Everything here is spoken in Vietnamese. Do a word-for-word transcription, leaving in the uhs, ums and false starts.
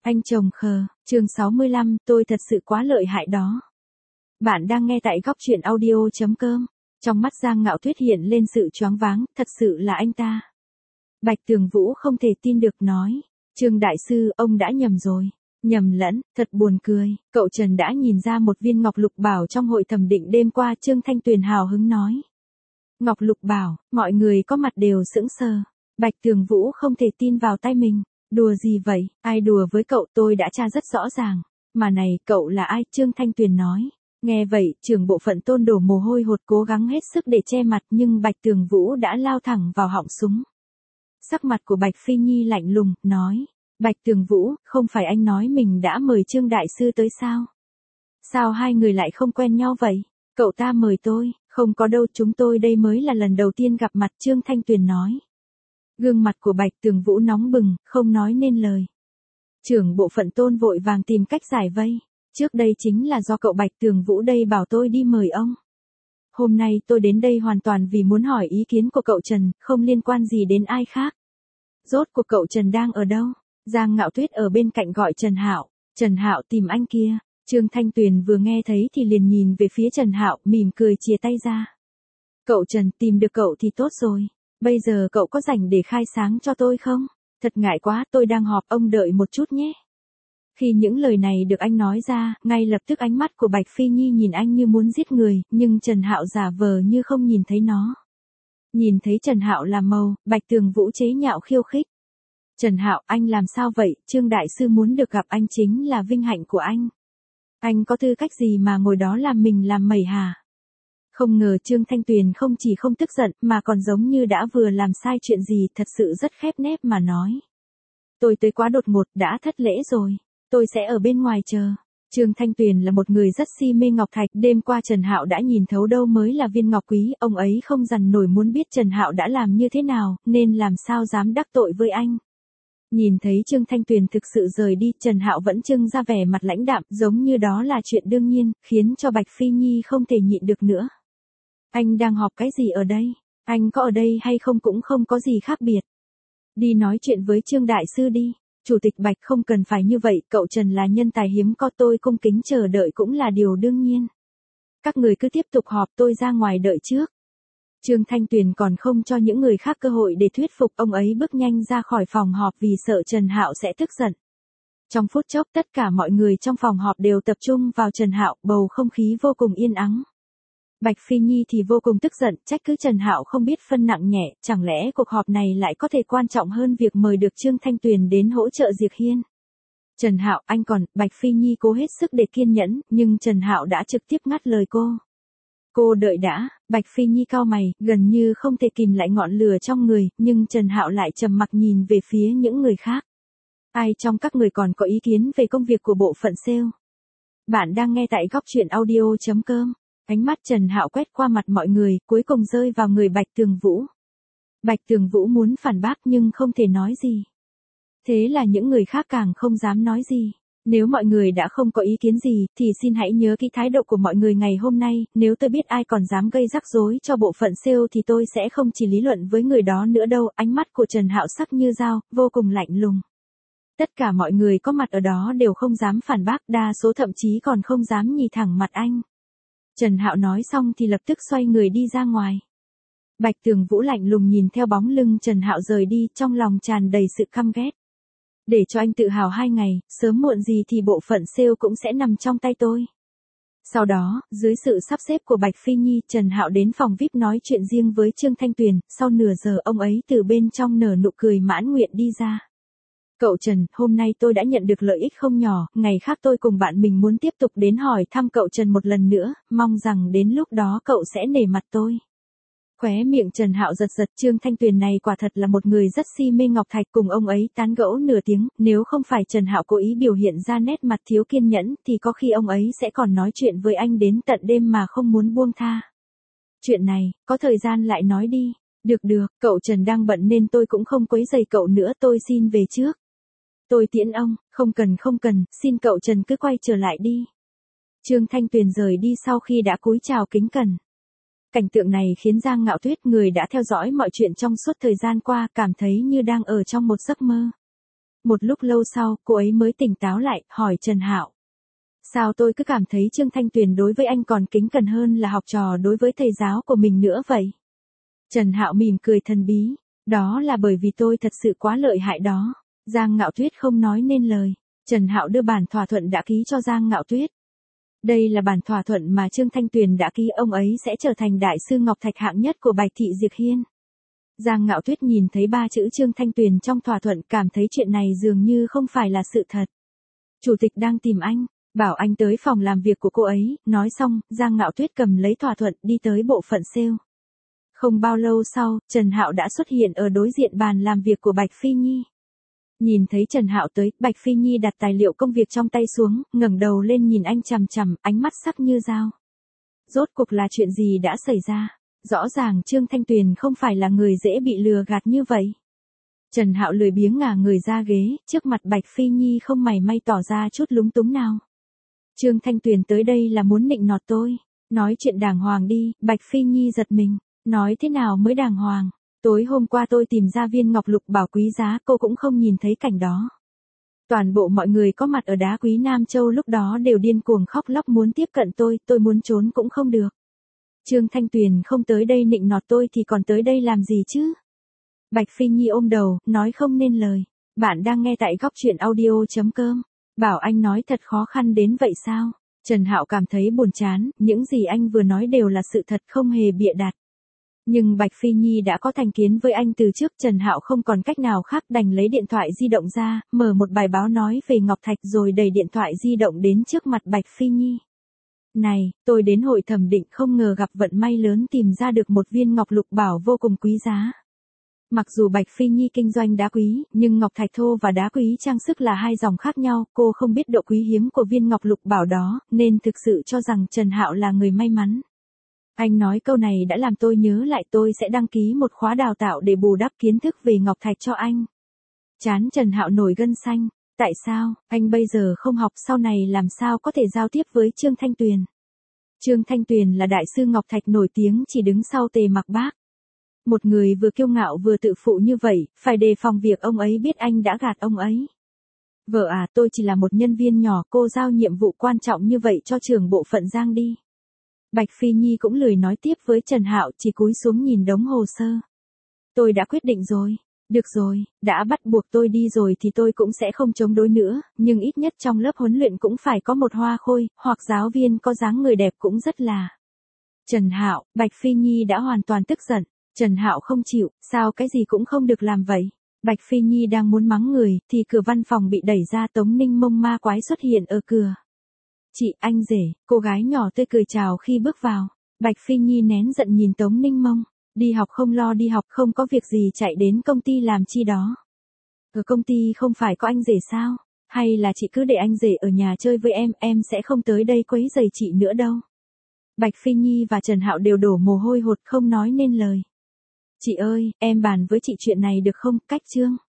Anh chồng khờ, chương sáu mươi lăm, tôi thật sự quá lợi hại đó. Bạn đang nghe tại góc truyện audio.com. Trong mắt Giang Ngạo Tuyết hiện lên sự choáng váng, thật sự là anh ta. Bạch Tường Vũ không thể tin được nói, Trương đại sư, ông đã nhầm rồi. Nhầm lẫn, thật buồn cười, cậu Trần đã nhìn ra một viên ngọc lục bảo trong hội thẩm định đêm qua. Trương Thanh Tuyền hào hứng nói. Ngọc lục bảo, mọi người có mặt đều sững sờ. Bạch Tường Vũ không thể tin vào tay mình. Đùa gì vậy, ai đùa với cậu, tôi đã tra rất rõ ràng. Mà này, cậu là ai? Trương Thanh Tuyền nói. Nghe vậy, trưởng bộ phận Tôn đổ mồ hôi hột cố gắng hết sức để che mặt, nhưng Bạch Tường Vũ đã lao thẳng vào họng súng. Sắc mặt của Bạch Phi Nhi lạnh lùng, nói. Bạch Tường Vũ, không phải anh nói mình đã mời Trương đại sư tới sao? Sao hai người lại không quen nhau vậy? Cậu ta mời tôi, không có đâu, chúng tôi đây mới là lần đầu tiên gặp mặt. Trương Thanh Tuyền nói. Gương mặt của Bạch Tường Vũ nóng bừng, không nói nên lời. Trưởng bộ phận Tôn vội vàng tìm cách giải vây. Trước đây chính là do cậu Bạch Tường Vũ đây bảo tôi đi mời ông. Hôm nay tôi đến đây hoàn toàn vì muốn hỏi ý kiến của cậu Trần, không liên quan gì đến ai khác. Rốt cuộc cậu Trần đang ở đâu? Giang Ngạo Tuyết ở bên cạnh gọi Trần Hạo. Trần Hạo tìm anh kia. Trương Thanh Tuyền vừa nghe thấy thì liền nhìn về phía Trần Hạo, mỉm cười chìa tay ra. Cậu Trần, tìm được cậu thì tốt rồi. Bây giờ cậu có rảnh để khai sáng cho tôi không? Thật ngại quá, tôi đang họp, ông đợi một chút nhé. Khi những lời này được anh nói ra, ngay lập tức ánh mắt của Bạch Phi Nhi nhìn anh như muốn giết người, nhưng Trần Hạo giả vờ như không nhìn thấy nó. Nhìn thấy Trần Hạo làm màu, Bạch Tường Vũ chế nhạo khiêu khích. Trần Hạo, anh làm sao vậy? Trương đại sư muốn được gặp anh chính là vinh hạnh của anh. Anh có tư cách gì mà ngồi đó làm mình làm mẩy hả? Không ngờ Trương Thanh Tuyền không chỉ không tức giận mà còn giống như đã vừa làm sai chuyện gì, thật sự rất khép nép mà nói. Tôi tới quá đột ngột, đã thất lễ rồi. Tôi sẽ ở bên ngoài chờ. Trương Thanh Tuyền là một người rất si mê ngọc thạch, đêm qua Trần Hạo đã nhìn thấu đâu mới là viên ngọc quý, ông ấy không dằn nổi muốn biết Trần Hạo đã làm như thế nào, nên làm sao dám đắc tội với anh. Nhìn thấy Trương Thanh Tuyền thực sự rời đi, Trần Hạo vẫn trưng ra vẻ mặt lãnh đạm, giống như đó là chuyện đương nhiên, khiến cho Bạch Phi Nhi không thể nhịn được nữa. Anh đang họp cái gì ở đây? Anh có ở đây hay không cũng không có gì khác biệt. Đi nói chuyện với Trương đại sư đi. Chủ tịch Bạch, không cần phải như vậy, cậu Trần là nhân tài hiếm có, tôi cung kính chờ đợi cũng là điều đương nhiên. Các người cứ tiếp tục họp, tôi ra ngoài đợi trước. Trương Thanh Tuyền còn không cho những người khác cơ hội để thuyết phục, ông ấy bước nhanh ra khỏi phòng họp vì sợ Trần Hạo sẽ tức giận. Trong phút chốc tất cả mọi người trong phòng họp đều tập trung vào Trần Hạo, bầu không khí vô cùng yên ắng. Bạch Phi Nhi thì vô cùng tức giận, trách cứ Trần Hạo không biết phân nặng nhẹ, chẳng lẽ cuộc họp này lại có thể quan trọng hơn việc mời được Trương Thanh Tuyền đến hỗ trợ Diệp Hiên. Trần Hạo, anh còn, Bạch Phi Nhi cố hết sức để kiên nhẫn, nhưng Trần Hạo đã trực tiếp ngắt lời cô. Cô đợi đã. Bạch Phi Nhi cau mày, gần như không thể kìm lại ngọn lửa trong người, nhưng Trần Hạo lại trầm mặc nhìn về phía những người khác. Ai trong các người còn có ý kiến về công việc của bộ phận sale? Bạn đang nghe tại góc truyện audio.com. Ánh mắt Trần Hạo quét qua mặt mọi người, cuối cùng rơi vào người Bạch Tường Vũ. Bạch Tường Vũ muốn phản bác nhưng không thể nói gì. Thế là những người khác càng không dám nói gì. Nếu mọi người đã không có ý kiến gì, thì xin hãy nhớ kỹ thái độ của mọi người ngày hôm nay, nếu tôi biết ai còn dám gây rắc rối cho bộ phận sale thì tôi sẽ không chỉ lý luận với người đó nữa đâu. Ánh mắt của Trần Hạo sắc như dao, vô cùng lạnh lùng. Tất cả mọi người có mặt ở đó đều không dám phản bác, đa số thậm chí còn không dám nhìn thẳng mặt anh. Trần Hạo nói xong thì lập tức xoay người đi ra ngoài. Bạch Tường Vũ lạnh lùng nhìn theo bóng lưng Trần Hạo rời đi, trong lòng tràn đầy sự căm ghét. Để cho anh tự hào hai ngày, sớm muộn gì thì bộ phận sale cũng sẽ nằm trong tay tôi. Sau đó, dưới sự sắp xếp của Bạch Phi Nhi, Trần Hạo đến phòng vi ai pi nói chuyện riêng với Trương Thanh Tuyền, sau nửa giờ ông ấy từ bên trong nở nụ cười mãn nguyện đi ra. Cậu Trần, hôm nay tôi đã nhận được lợi ích không nhỏ, ngày khác tôi cùng bạn mình muốn tiếp tục đến hỏi thăm cậu Trần một lần nữa, mong rằng đến lúc đó cậu sẽ nể mặt tôi. Khóe miệng Trần Hạo giật giật, Trương Thanh Tuyền này quả thật là một người rất si mê ngọc thạch, cùng ông ấy tán gẫu nửa tiếng, nếu không phải Trần Hạo cố ý biểu hiện ra nét mặt thiếu kiên nhẫn thì có khi ông ấy sẽ còn nói chuyện với anh đến tận đêm mà không muốn buông tha. Chuyện này, có thời gian lại nói đi. Được được, cậu Trần đang bận nên tôi cũng không quấy rầy cậu nữa, tôi xin về trước. Tôi tiễn ông, không cần không cần, xin cậu Trần cứ quay trở lại đi. Trương Thanh Tuyền rời đi sau khi đã cúi chào kính cẩn. Cảnh tượng này khiến Giang Ngạo Tuyết, người đã theo dõi mọi chuyện trong suốt thời gian qua, cảm thấy như đang ở trong một giấc mơ. Một lúc lâu sau, cô ấy mới tỉnh táo lại, hỏi Trần Hạo. Sao tôi cứ cảm thấy Trương Thanh Tuyền đối với anh còn kính cẩn hơn là học trò đối với thầy giáo của mình nữa vậy? Trần Hạo mỉm cười thần bí. Đó là bởi vì tôi thật sự quá lợi hại đó. Giang Ngạo Tuyết không nói nên lời. Trần Hạo đưa bản thỏa thuận đã ký cho Giang Ngạo Tuyết. Đây là bản thỏa thuận mà Trương Thanh Tuyền đã ký, ông ấy sẽ trở thành đại sư Ngọc Thạch hạng nhất của Bạch Thị Diệp Hiên. Giang Ngạo Tuyết nhìn thấy ba chữ Trương Thanh Tuyền trong thỏa thuận, cảm thấy chuyện này dường như không phải là sự thật. Chủ tịch đang tìm anh, bảo anh tới phòng làm việc của cô ấy, nói xong, Giang Ngạo Tuyết cầm lấy thỏa thuận đi tới bộ phận sale. Không bao lâu sau, Trần Hạo đã xuất hiện ở đối diện bàn làm việc của Bạch Phi Nhi. Nhìn thấy Trần Hạo tới, Bạch Phi Nhi đặt tài liệu công việc trong tay xuống, ngẩng đầu lên nhìn anh chằm chằm, ánh mắt sắc như dao. Rốt cuộc là chuyện gì đã xảy ra? Rõ ràng Trương Thanh Tuyền không phải là người dễ bị lừa gạt như vậy. Trần Hạo lười biếng ngả người ra ghế, trước mặt Bạch Phi Nhi không mảy may tỏ ra chút lúng túng nào. Trương Thanh Tuyền tới đây là muốn nịnh nọt tôi. Nói chuyện đàng hoàng đi. Bạch Phi Nhi giật mình. Nói thế nào mới đàng hoàng? Tối hôm qua tôi tìm ra viên ngọc lục bảo quý giá, cô cũng không nhìn thấy cảnh đó. Toàn bộ mọi người có mặt ở Đá Quý Nam Châu lúc đó đều điên cuồng khóc lóc muốn tiếp cận tôi, tôi muốn trốn cũng không được. Trương Thanh Tuyền không tới đây nịnh nọt tôi thì còn tới đây làm gì chứ? Bạch Phi Nhi ôm đầu, nói không nên lời. Bạn đang nghe tại góc truyện audio chấm com. Bảo anh nói thật khó khăn đến vậy sao? Trần Hạo cảm thấy buồn chán, những gì anh vừa nói đều là sự thật, không hề bịa đặt. Nhưng Bạch Phi Nhi đã có thành kiến với anh từ trước, Trần Hạo không còn cách nào khác đành lấy điện thoại di động ra, mở một bài báo nói về Ngọc Thạch rồi đẩy điện thoại di động đến trước mặt Bạch Phi Nhi. Này, tôi đến hội thẩm định không ngờ gặp vận may lớn tìm ra được một viên ngọc lục bảo vô cùng quý giá. Mặc dù Bạch Phi Nhi kinh doanh đá quý, nhưng ngọc thạch thô và đá quý trang sức là hai dòng khác nhau, cô không biết độ quý hiếm của viên ngọc lục bảo đó, nên thực sự cho rằng Trần Hạo là người may mắn. Anh nói câu này đã làm tôi nhớ lại, tôi sẽ đăng ký một khóa đào tạo để bù đắp kiến thức về ngọc thạch cho anh. Trán Trần Hạo nổi gân xanh. Tại sao, anh bây giờ không học, sau này làm sao có thể giao tiếp với Trương Thanh Tuyền? Trương Thanh Tuyền là đại sư Ngọc Thạch nổi tiếng chỉ đứng sau Tề Mặc Bác. Một người vừa kiêu ngạo vừa tự phụ như vậy, phải đề phòng việc ông ấy biết anh đã gạt ông ấy. Vợ à, tôi chỉ là một nhân viên nhỏ, cô giao nhiệm vụ quan trọng như vậy cho trưởng bộ phận Giang đi. Bạch Phi Nhi cũng lười nói tiếp với Trần Hạo, chỉ cúi xuống nhìn đống hồ sơ. Tôi đã quyết định rồi. Được rồi, đã bắt buộc tôi đi rồi thì tôi cũng sẽ không chống đối nữa, nhưng ít nhất trong lớp huấn luyện cũng phải có một hoa khôi, hoặc giáo viên có dáng người đẹp cũng rất là. Trần Hạo, Bạch Phi Nhi đã hoàn toàn tức giận. Trần Hạo không chịu, sao cái gì cũng không được làm vậy? Bạch Phi Nhi đang muốn mắng người, thì cửa văn phòng bị đẩy ra, Tống Ninh Mông ma quái xuất hiện ở cửa. Chị, anh rể, cô gái nhỏ tươi cười chào khi bước vào. Bạch Phi Nhi nén giận nhìn Tống Ninh Mông. Đi học không lo đi học, không có việc gì chạy đến công ty làm chi đó. Ở công ty không phải có anh rể sao? Hay là chị cứ để anh rể ở nhà chơi với em, em sẽ không tới đây quấy rầy chị nữa đâu. Bạch Phi Nhi và Trần Hạo đều đổ mồ hôi hột không nói nên lời. Chị ơi, em bàn với chị chuyện này được không? Cách Trương